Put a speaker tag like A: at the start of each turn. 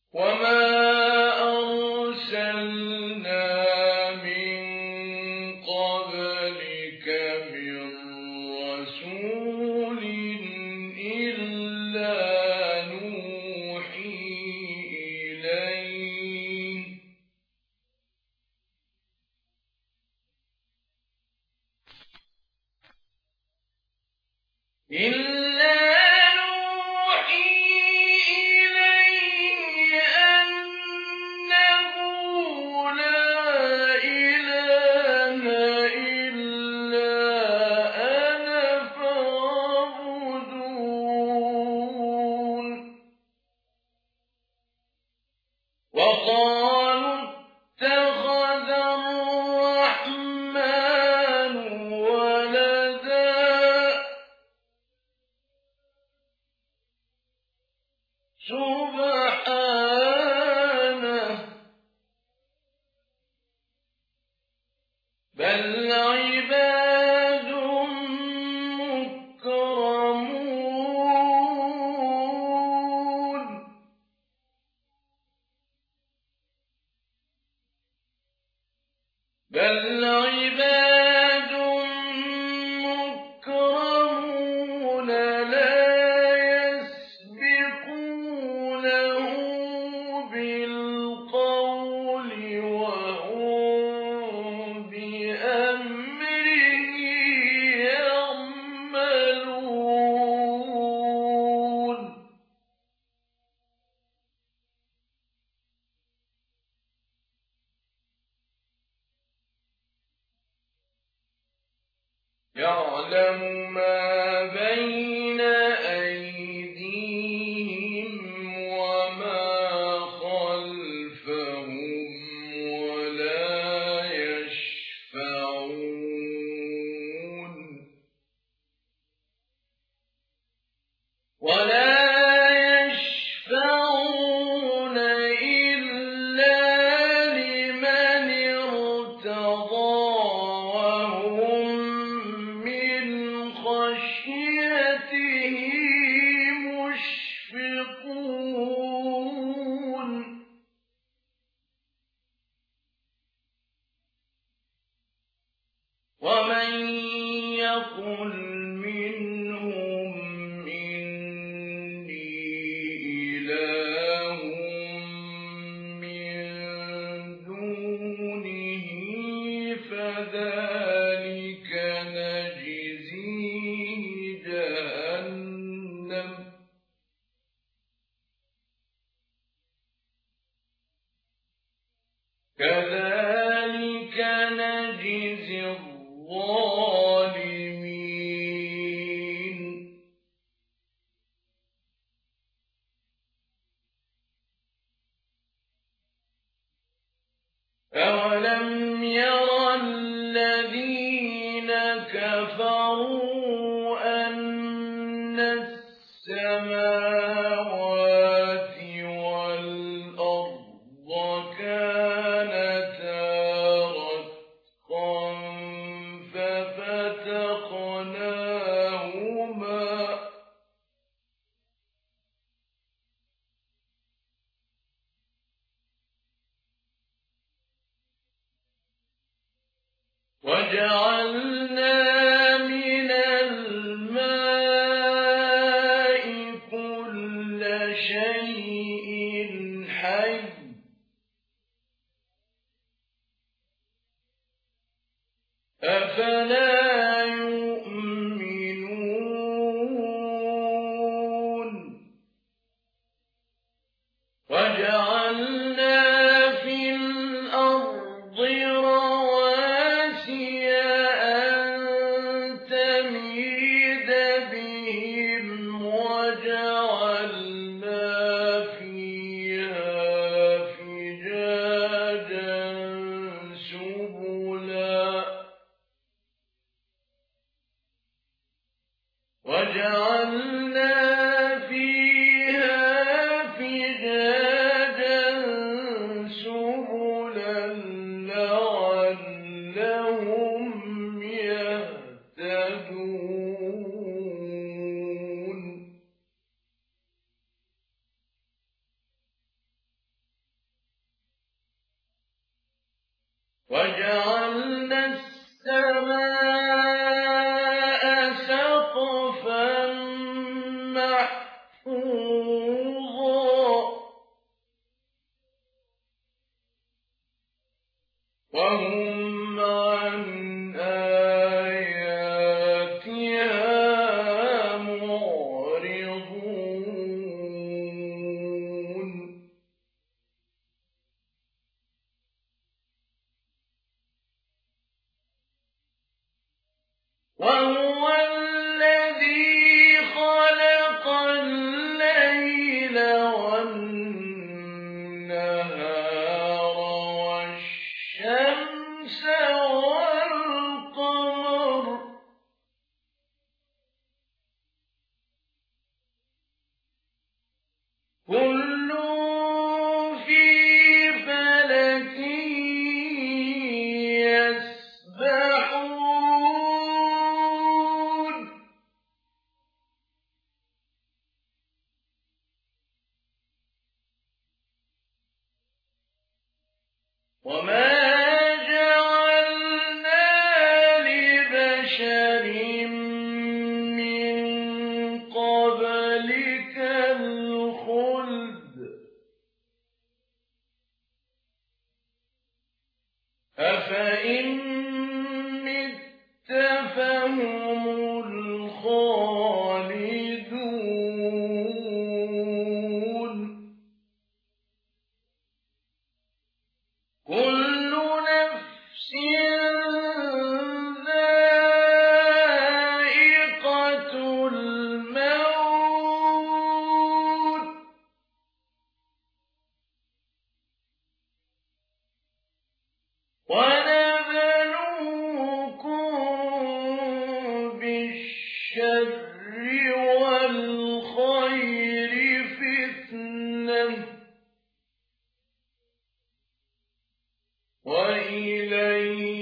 A: وما أرسلنا من قبلك من رسول إلا نوحي إليه أنه لا إله إلا أنا فاعبدون وقالوا اتخذ الرحمن ولدا سبحانه بل عباد مكرمون بل عباد مكرمون لا يسبقونه بالقول وهم بأمره يعملون يعلم ما بين أيديهم وما خلفهم ولا يشفعون إلا لمن ارتضى وهم من خشيته مشفقون ومن يقل منهم إني إله من دونه فذلك نجزيه جهنم كذلك نجزي الظالمين أولم ير الذين كفروا أن السماوات والأرض كانتا رتقا ففتقناهما وجعلنا من الماء كل شيء حي أفلا يؤمنون وجعلنا في الأرض رواسي أن تميد بهم وجعلنا فيها فجاجا سبلا وجعلنا فيها فجاجا سبلا لعلهم يهتدون سقفا محفوظا وهم عن آياتها معرضون وهو الذي خلق الليل والنهار والشمس والقمر كل في فلك يسبحون وما جعلنا لبشر من قبلك الخلد أفإن مت فهم الخالدون كل نفس ذائقة الموت ونبلوكم بالشر والخير فتنة وإلينا